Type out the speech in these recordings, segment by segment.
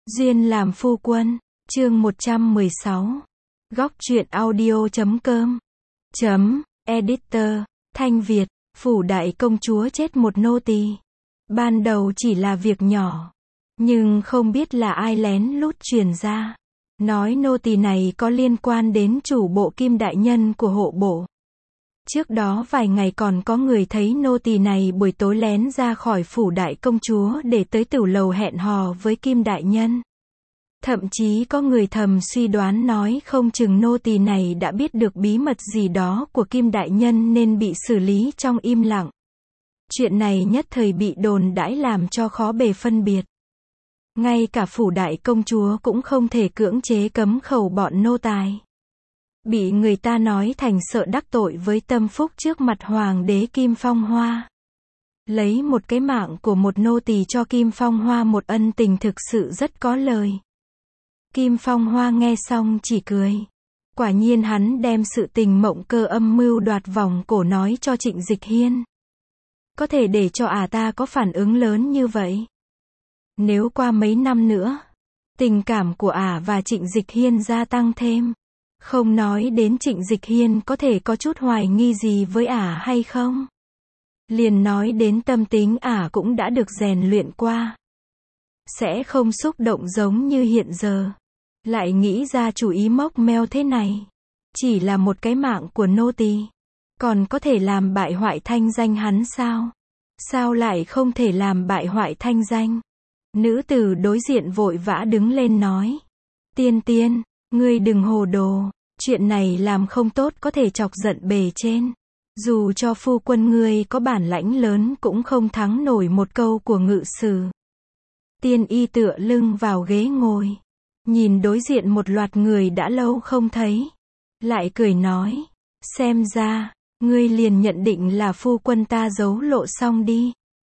Duyên làm phu quân, chương 116. Góc truyện audio.com. Editor, Thanh Việt, phủ đại công chúa chết một nô tỳ. Ban đầu chỉ là việc nhỏ, nhưng không biết là ai lén lút truyền ra. Nói nô tỳ này có liên quan đến chủ bộ Kim đại nhân của hộ bộ. Trước đó vài ngày còn có người thấy nô tỳ này buổi tối lén ra khỏi phủ đại công chúa để tới tửu lầu hẹn hò với Kim đại nhân. Thậm chí có người thầm suy đoán nói không chừng nô tỳ này đã biết được bí mật gì đó của Kim đại nhân nên bị xử lý trong im lặng. Chuyện này nhất thời bị đồn đãi làm cho khó bề phân biệt. Ngay cả phủ đại công chúa cũng không thể cưỡng chế cấm khẩu bọn nô tài. Bị người ta nói thành sợ đắc tội với tâm phúc trước mặt hoàng đế Kim Phong Hoa. Lấy một cái mạng của một nô tỳ cho Kim Phong Hoa một ân tình thực sự rất có lời. Kim Phong Hoa nghe xong chỉ cười. Quả nhiên hắn đem sự tình mộng cơ âm mưu đoạt vòng cổ nói cho Trịnh Dịch Hiên. Có thể để cho ta có phản ứng lớn như vậy. Nếu qua mấy năm nữa, tình cảm của và Trịnh Dịch Hiên gia tăng thêm. Không nói đến Trịnh Dịch Hiên có thể có chút hoài nghi gì với hay không. Liền nói đến tâm tính cũng đã được rèn luyện qua. Sẽ không xúc động giống như hiện giờ. Lại nghĩ ra chủ ý móc meo thế này. Chỉ là một cái mạng của nô tỳ, còn có thể làm bại hoại thanh danh hắn sao? Sao lại không thể làm bại hoại thanh danh? Nữ tử đối diện vội vã đứng lên nói. Tiên tiên, ngươi đừng hồ đồ, chuyện này làm không tốt có thể chọc giận bề trên. Dù cho phu quân ngươi có bản lãnh lớn cũng không thắng nổi một câu của ngự sử. Tiên y tựa lưng vào ghế ngồi, nhìn đối diện một loạt người đã lâu không thấy. Lại cười nói, xem ra, ngươi liền nhận định là phu quân ta giấu lộ xong đi.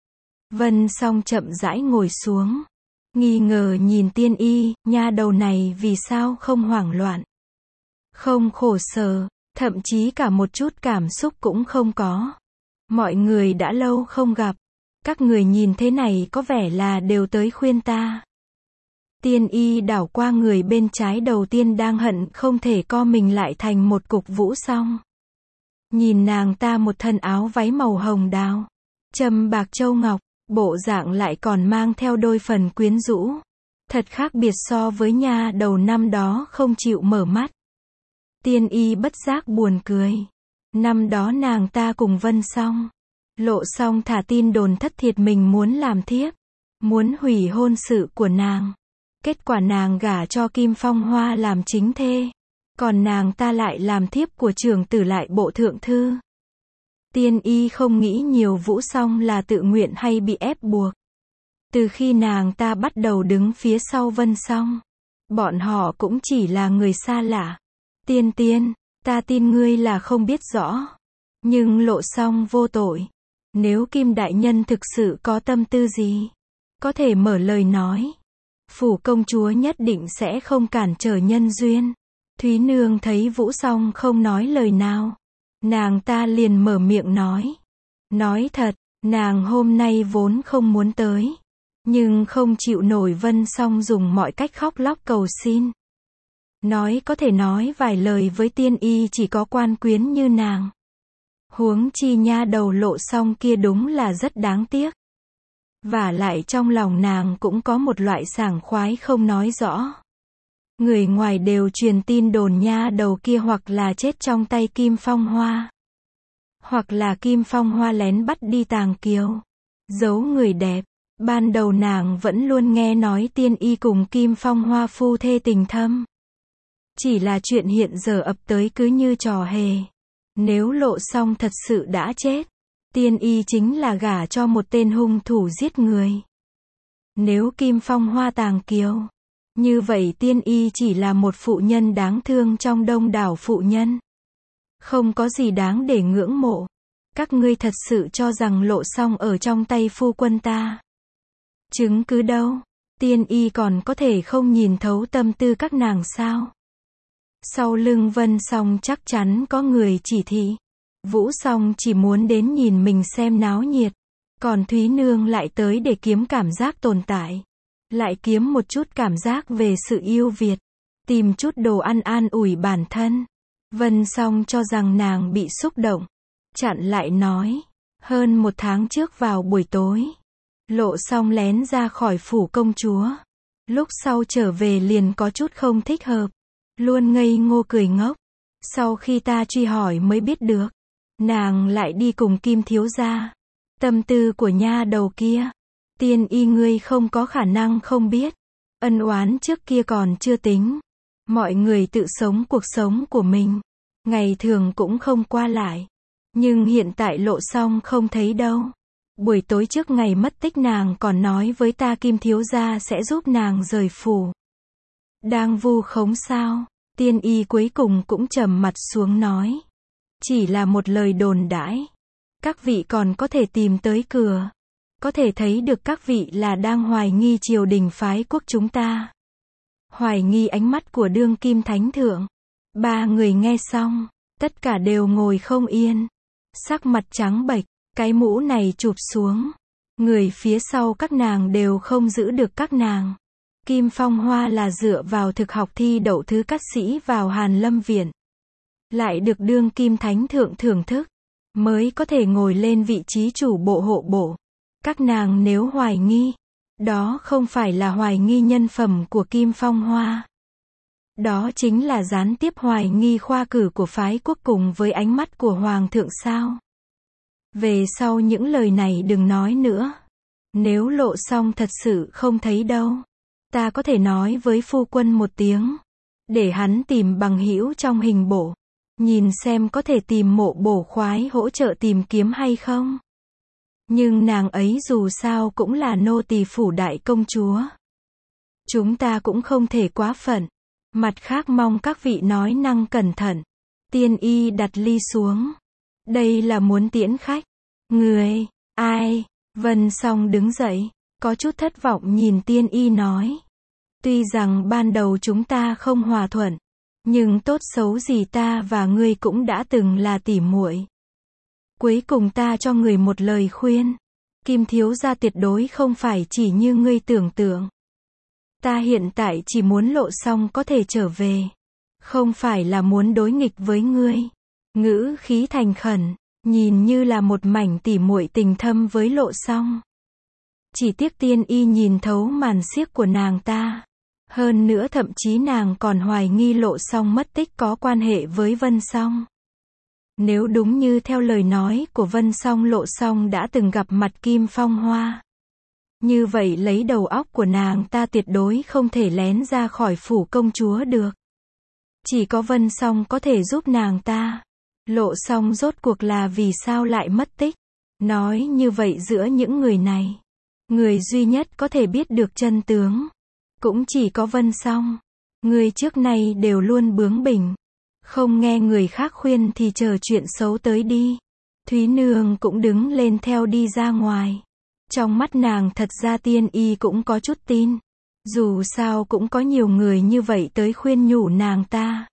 Vân Song chậm rãi ngồi xuống, nghi ngờ nhìn tiên y, nha đầu này vì sao không hoảng loạn, không khổ sở, thậm chí cả một chút cảm xúc cũng không có. Mọi người đã lâu không gặp, các người nhìn thế này có vẻ là đều tới khuyên ta. Tiên y đảo qua người bên trái đầu tiên đang hận không thể co mình lại thành một cục Vũ Song. Nhìn nàng ta một thân áo váy màu hồng đào, châm bạc châu ngọc, bộ dạng lại còn mang theo đôi phần quyến rũ. Thật khác biệt so với nha đầu năm đó không chịu mở mắt. Tiên y bất giác buồn cười. Năm đó nàng ta cùng Vân Song, Lộ Song thả tin đồn thất thiệt mình muốn làm thiếp, muốn hủy hôn sự của nàng. Kết quả nàng gả cho Kim Phong Hoa làm chính thê, còn nàng ta lại làm thiếp của trưởng tử lại bộ thượng thư. Tiên y không nghĩ nhiều Vũ Song là tự nguyện hay bị ép buộc. Từ khi nàng ta bắt đầu đứng phía sau Vân Song, bọn họ cũng chỉ là người xa lạ. Tiên tiên, ta tin ngươi là không biết rõ. Nhưng Lộ Song vô tội. Nếu Kim đại nhân thực sự có tâm tư gì, có thể mở lời nói. Phủ công chúa nhất định sẽ không cản trở nhân duyên. Thúy Nương thấy Vũ Song không nói lời nào, nàng ta liền mở miệng nói. Nói thật, nàng hôm nay vốn không muốn tới, nhưng không chịu nổi Vân Song dùng mọi cách khóc lóc cầu xin. Nói có thể nói vài lời với tiên y chỉ có quan quyến như nàng. Huống chi nha đầu Lộ Song kia đúng là rất đáng tiếc. Vả lại trong lòng nàng cũng có một loại sảng khoái không nói rõ. Người ngoài đều truyền tin đồn nha đầu kia hoặc là chết trong tay Kim Phong Hoa, hoặc là Kim Phong Hoa lén bắt đi tàng kiều, giấu người đẹp. Ban đầu nàng vẫn luôn nghe nói tiên y cùng Kim Phong Hoa phu thê tình thâm. Chỉ là chuyện hiện giờ ập tới cứ như trò hề. Nếu Lộ Song thật sự đã chết, tiên y chính là gả cho một tên hung thủ giết người. Nếu Kim Phong Hoa tàng kiều, như vậy tiên y chỉ là một phụ nhân đáng thương trong đông đảo phụ nhân. Không có gì đáng để ngưỡng mộ. Các ngươi thật sự cho rằng Lộ Song ở trong tay phu quân ta? Chứng cứ đâu? Tiên y còn có thể không nhìn thấu tâm tư các nàng sao? Sau lưng Vân Song chắc chắn có người chỉ thị. Vũ Song chỉ muốn đến nhìn mình xem náo nhiệt, còn Thúy Nương lại tới để kiếm cảm giác tồn tại. lại kiếm một chút cảm giác về sự yêu Việt, tìm chút đồ ăn an ủi bản thân. Vân Song cho rằng nàng bị xúc động, chặn lại nói, hơn 1 tháng trước vào buổi tối, Lộ Song lén ra khỏi phủ công chúa. Lúc sau trở về liền có chút không thích hợp, luôn ngây ngô cười ngốc. Sau khi ta truy hỏi mới biết được, nàng lại đi cùng Kim thiếu gia. Tâm tư của nha đầu kia, Tiên Y ngươi không có khả năng không biết. Ân oán trước kia còn chưa tính, mọi người tự sống cuộc sống của mình, ngày thường cũng không qua lại. Nhưng hiện tại Lộ Song không thấy đâu. Buổi tối trước ngày mất tích nàng còn nói với ta Kim thiếu gia sẽ giúp nàng rời phủ. Đang vu khống sao? Tiên Y cuối cùng cũng trầm mặt xuống nói, chỉ là một lời đồn đãi. Các vị còn có thể tìm tới cửa, có thể thấy được các vị là đang hoài nghi triều đình phái quốc chúng ta, hoài nghi ánh mắt của đương kim thánh thượng. 3 người nghe xong, tất cả đều ngồi không yên, sắc mặt trắng bệch, cái mũ này chụp xuống, người phía sau các nàng đều không giữ được các nàng. Kim Phong Hoa là dựa vào thực học thi đậu thứ cát sĩ vào Hàn Lâm Viện, lại được đương kim thánh thượng thưởng thức, mới có thể ngồi lên vị trí chủ bộ hộ bộ. Các nàng nếu hoài nghi, đó không phải là hoài nghi nhân phẩm của Kim Phong Hoa, đó chính là gián tiếp hoài nghi khoa cử của phái quốc cùng với ánh mắt của hoàng thượng sao. Về sau những lời này đừng nói nữa. Nếu Lộ Song thật sự không thấy đâu, ta có thể nói với phu quân một tiếng, để hắn tìm bằng hữu trong hình bộ, nhìn xem có thể tìm mộ bổ khoái hỗ trợ tìm kiếm hay không. Nhưng nàng ấy dù sao cũng là nô tỳ phủ đại công chúa, chúng ta cũng không thể quá phận. Mặt khác mong các vị nói năng cẩn thận. Tiên Y đặt ly xuống, đây là muốn tiễn khách. Người, ai? Vân Song đứng dậy, có chút thất vọng nhìn Tiên Y nói, tuy rằng ban đầu chúng ta không hòa thuận, nhưng tốt xấu gì ta và ngươi cũng đã từng là tỉ muội. Cuối cùng ta cho người một lời khuyên, Kim thiếu gia tuyệt đối không phải chỉ như ngươi tưởng tượng. Ta hiện tại chỉ muốn Lộ Song có thể trở về, không phải là muốn đối nghịch với ngươi. Ngữ khí thành khẩn, nhìn như là một mảnh tỉ muội tình thâm với Lộ Song. Chỉ tiếc Tiên Y nhìn thấu màn xiếc của nàng ta. Hơn nữa thậm chí nàng còn hoài nghi Lộ Song mất tích có quan hệ với Vân Song. Nếu đúng như theo lời nói của Vân Song, Lộ Song đã từng gặp mặt Kim Phong Hoa, như vậy lấy đầu óc của nàng ta tuyệt đối không thể lén ra khỏi phủ công chúa được. Chỉ có Vân Song có thể giúp nàng ta. Lộ Song rốt cuộc là vì sao lại mất tích? Nói như vậy giữa những người này, người duy nhất có thể biết được chân tướng cũng chỉ có Vân Song. Người trước nay đều luôn bướng bỉnh, không nghe người khác khuyên thì chờ chuyện xấu tới đi. Thúy Nương cũng đứng lên theo đi ra ngoài. Trong mắt nàng thật ra Tiên Y cũng có chút tin. Dù sao cũng có nhiều người như vậy tới khuyên nhủ nàng ta.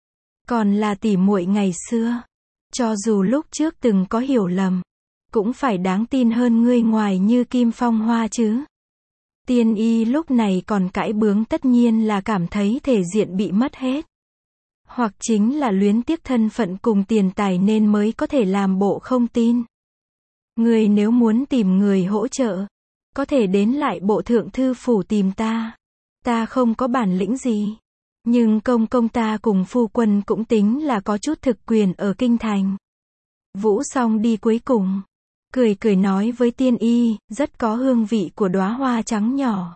Còn là tỉ muội ngày xưa, cho dù lúc trước từng có hiểu lầm, cũng phải đáng tin hơn ngươi ngoài như Kim Phong Hoa chứ. Tiên Y lúc này còn cãi bướng tất nhiên là cảm thấy thể diện bị mất hết. Hoặc chính là luyến tiếc thân phận cùng tiền tài nên mới có thể làm bộ không tin. Người nếu muốn tìm người hỗ trợ, có thể đến lại bộ thượng thư phủ tìm ta. Ta không có bản lĩnh gì, nhưng công công ta cùng phu quân cũng tính là có chút thực quyền ở kinh thành. Vũ Song đi cuối cùng, cười cười nói với Tiên Y, rất có hương vị của đóa hoa trắng nhỏ.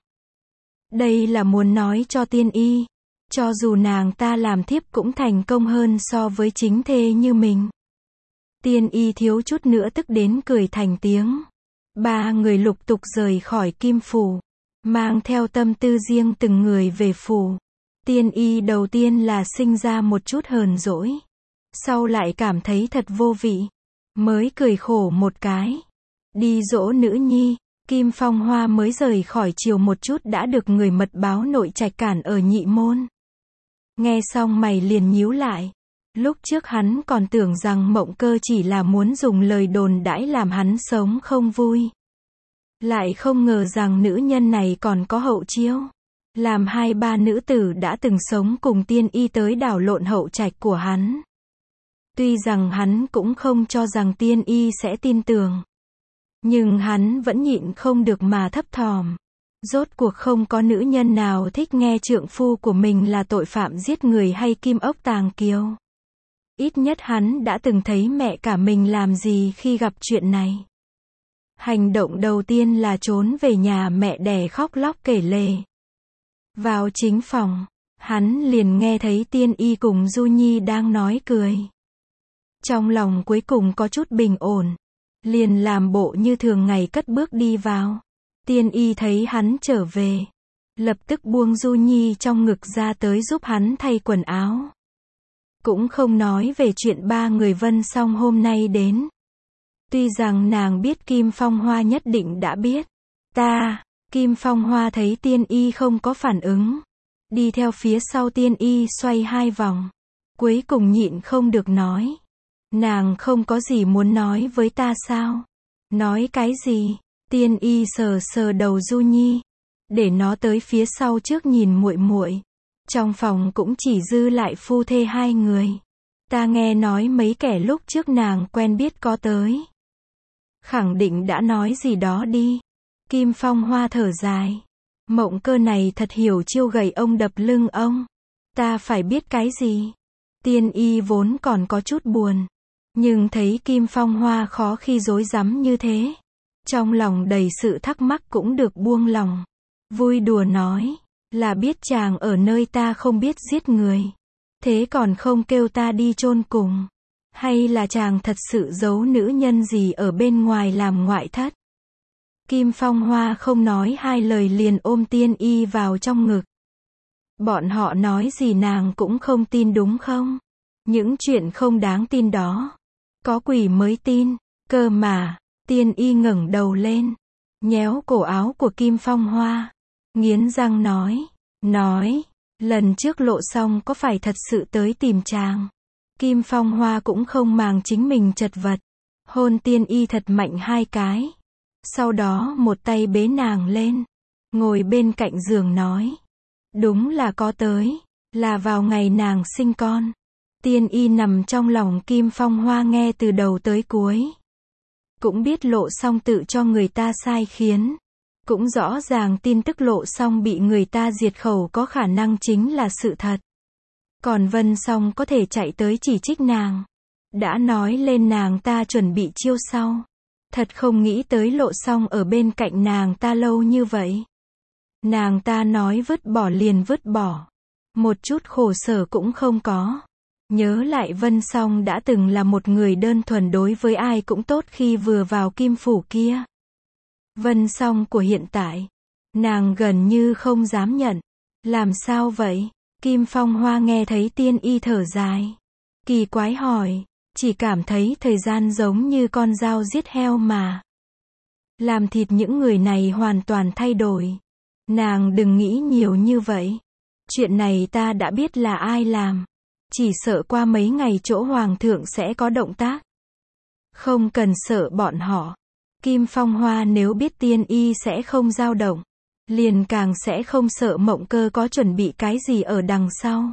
Đây là muốn nói cho Tiên Y, cho dù nàng ta làm thiếp cũng thành công hơn so với chính thê như mình. Tiên Y thiếu chút nữa tức đến cười thành tiếng. 3 người lục tục rời khỏi Kim phủ, mang theo tâm tư riêng từng người về phủ. Tiên Y đầu tiên là sinh ra một chút hờn dỗi, sau lại cảm thấy thật vô vị, mới cười khổ một cái. Đi dỗ nữ nhi, Kim Phong Hoa mới rời khỏi chiều một chút đã được người mật báo nội trạch cản ở Nhị Môn. Nghe xong mày liền nhíu lại. Lúc trước hắn còn tưởng rằng Mộng Cơ chỉ là muốn dùng lời đồn đãi làm hắn sống không vui. Lại không ngờ rằng nữ nhân này còn có hậu chiêu. Làm hai ba nữ tử đã từng sống cùng tiên y tới đảo lộn hậu trạch của hắn. Tuy rằng hắn cũng không cho rằng tiên y sẽ tin tưởng. Nhưng hắn vẫn nhịn không được mà thấp thỏm. Rốt cuộc không có nữ nhân nào thích nghe trượng phu của mình là tội phạm giết người hay kim ốc tàng kiều. Ít nhất hắn đã từng thấy mẹ cả mình làm gì khi gặp chuyện này. Hành động đầu tiên là trốn về nhà mẹ đẻ khóc lóc kể lể. Vào chính phòng, hắn liền nghe thấy tiên y cùng Du Nhi đang nói cười. Trong lòng cuối cùng có chút bình ổn. Liền làm bộ như thường ngày cất bước đi vào. Tiên y thấy hắn trở về. Lập tức buông Du Nhi trong ngực ra tới giúp hắn thay quần áo. Cũng không nói về chuyện ba người Vân Song hôm nay đến. Tuy rằng nàng biết Kim Phong Hoa nhất định đã biết. Kim Phong Hoa thấy tiên y không có phản ứng. Đi theo phía sau tiên y xoay 2 vòng. Cuối cùng nhịn không được nói. Nàng không có gì muốn nói với ta sao? Nói cái gì? Tiên y sờ sờ đầu Du Nhi. Để nó tới phía sau trước nhìn muội muội. Trong phòng cũng chỉ dư lại phu thê 2 người. Ta nghe nói mấy kẻ lúc trước nàng quen biết có tới. Khẳng định đã nói gì đó đi. Kim Phong Hoa thở dài. Mộng Cơ này thật hiểu chiêu gầy ông đập lưng ông. Ta phải biết cái gì? Tiên y vốn còn có chút buồn. Nhưng thấy Kim Phong Hoa khó khi dối rắm như thế. Trong lòng đầy sự thắc mắc cũng được buông lòng. Vui đùa nói. Là biết chàng ở nơi ta không biết giết người. Thế còn không kêu ta đi chôn cùng. Hay là chàng thật sự giấu nữ nhân gì ở bên ngoài làm ngoại thất? Kim Phong Hoa không nói 2 lời liền ôm tiên y vào trong ngực. Bọn họ nói gì nàng cũng không tin đúng không? Những chuyện không đáng tin đó. Có quỷ mới tin. Cơ mà, tiên y ngẩng đầu lên. Nhéo cổ áo của Kim Phong Hoa. Nghiến răng nói. Lần trước Lộ Song có phải thật sự tới tìm chàng? Kim Phong Hoa cũng không màng chính mình chật vật. Hôn tiên y thật mạnh 2 cái. Sau đó một tay bế nàng lên. Ngồi bên cạnh giường nói. Đúng là có tới. Là vào ngày nàng sinh con. Tiên y nằm trong lòng Kim Phong Hoa nghe từ đầu tới cuối. Cũng biết Lộ Song tự cho người ta sai khiến. Cũng rõ ràng tin tức Lộ Song bị người ta diệt khẩu có khả năng chính là sự thật. Còn Vân Song có thể chạy tới chỉ trích nàng. Đã nói lên nàng ta chuẩn bị chiêu sau. Thật không nghĩ tới Lộ Song ở bên cạnh nàng ta lâu như vậy. Nàng ta nói vứt bỏ liền vứt bỏ. Một chút khổ sở cũng không có. Nhớ lại Vân Song đã từng là một người đơn thuần đối với ai cũng tốt khi vừa vào Kim Phủ kia. Vân Song của hiện tại. Nàng gần như không dám nhận. Làm sao vậy? Kim Phong Hoa nghe thấy tiên y thở dài. Kỳ quái hỏi. Chỉ cảm thấy thời gian giống như con dao giết heo mà. Làm thịt những người này hoàn toàn thay đổi. Nàng đừng nghĩ nhiều như vậy. Chuyện này ta đã biết là ai làm. Chỉ sợ qua mấy ngày chỗ hoàng thượng sẽ có động tác. Không cần sợ bọn họ. Kim Phong Hoa nếu biết tiên y sẽ không dao động. Liền càng sẽ không sợ Mộng Cơ có chuẩn bị cái gì ở đằng sau.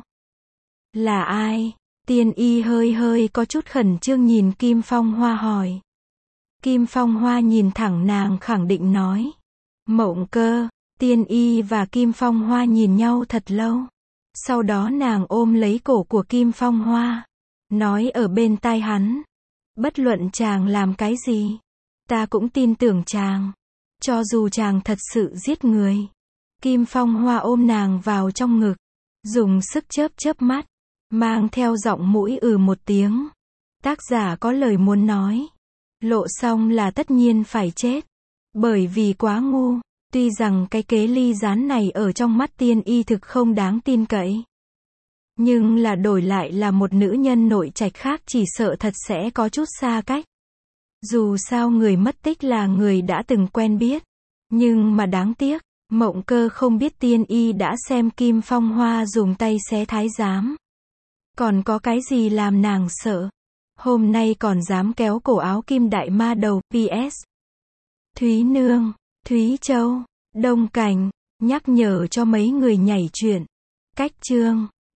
Là ai? Tiên y hơi có chút khẩn trương nhìn Kim Phong Hoa hỏi. Kim Phong Hoa nhìn thẳng nàng khẳng định nói. Mộng Cơ. Tiên y và Kim Phong Hoa nhìn nhau thật lâu. Sau đó nàng ôm lấy cổ của Kim Phong Hoa. Nói ở bên tai hắn. Bất luận chàng làm cái gì. Ta cũng tin tưởng chàng. Cho dù chàng thật sự giết người. Kim Phong Hoa ôm nàng vào trong ngực. Dùng sức chớp mắt. Mang theo giọng mũi một tiếng. Tác giả có lời muốn nói. Lộ Song là tất nhiên phải chết. Bởi vì quá ngu. Tuy rằng cái kế ly gián này ở trong mắt tiên y thực không đáng tin cậy. Nhưng là đổi lại là một nữ nhân nội trạch khác chỉ sợ thật sẽ có chút xa cách. Dù sao người mất tích là người đã từng quen biết. Nhưng mà đáng tiếc, Mộng Cơ không biết tiên y đã xem Kim Phong Hoa dùng tay xé thái giám. Còn có cái gì làm nàng sợ? Hôm nay còn dám kéo cổ áo Kim Đại Ma Đầu. PS. Thúy Nương. Thúy Châu, Đông Cảnh, nhắc nhở cho mấy người nhảy chuyện. Cách chương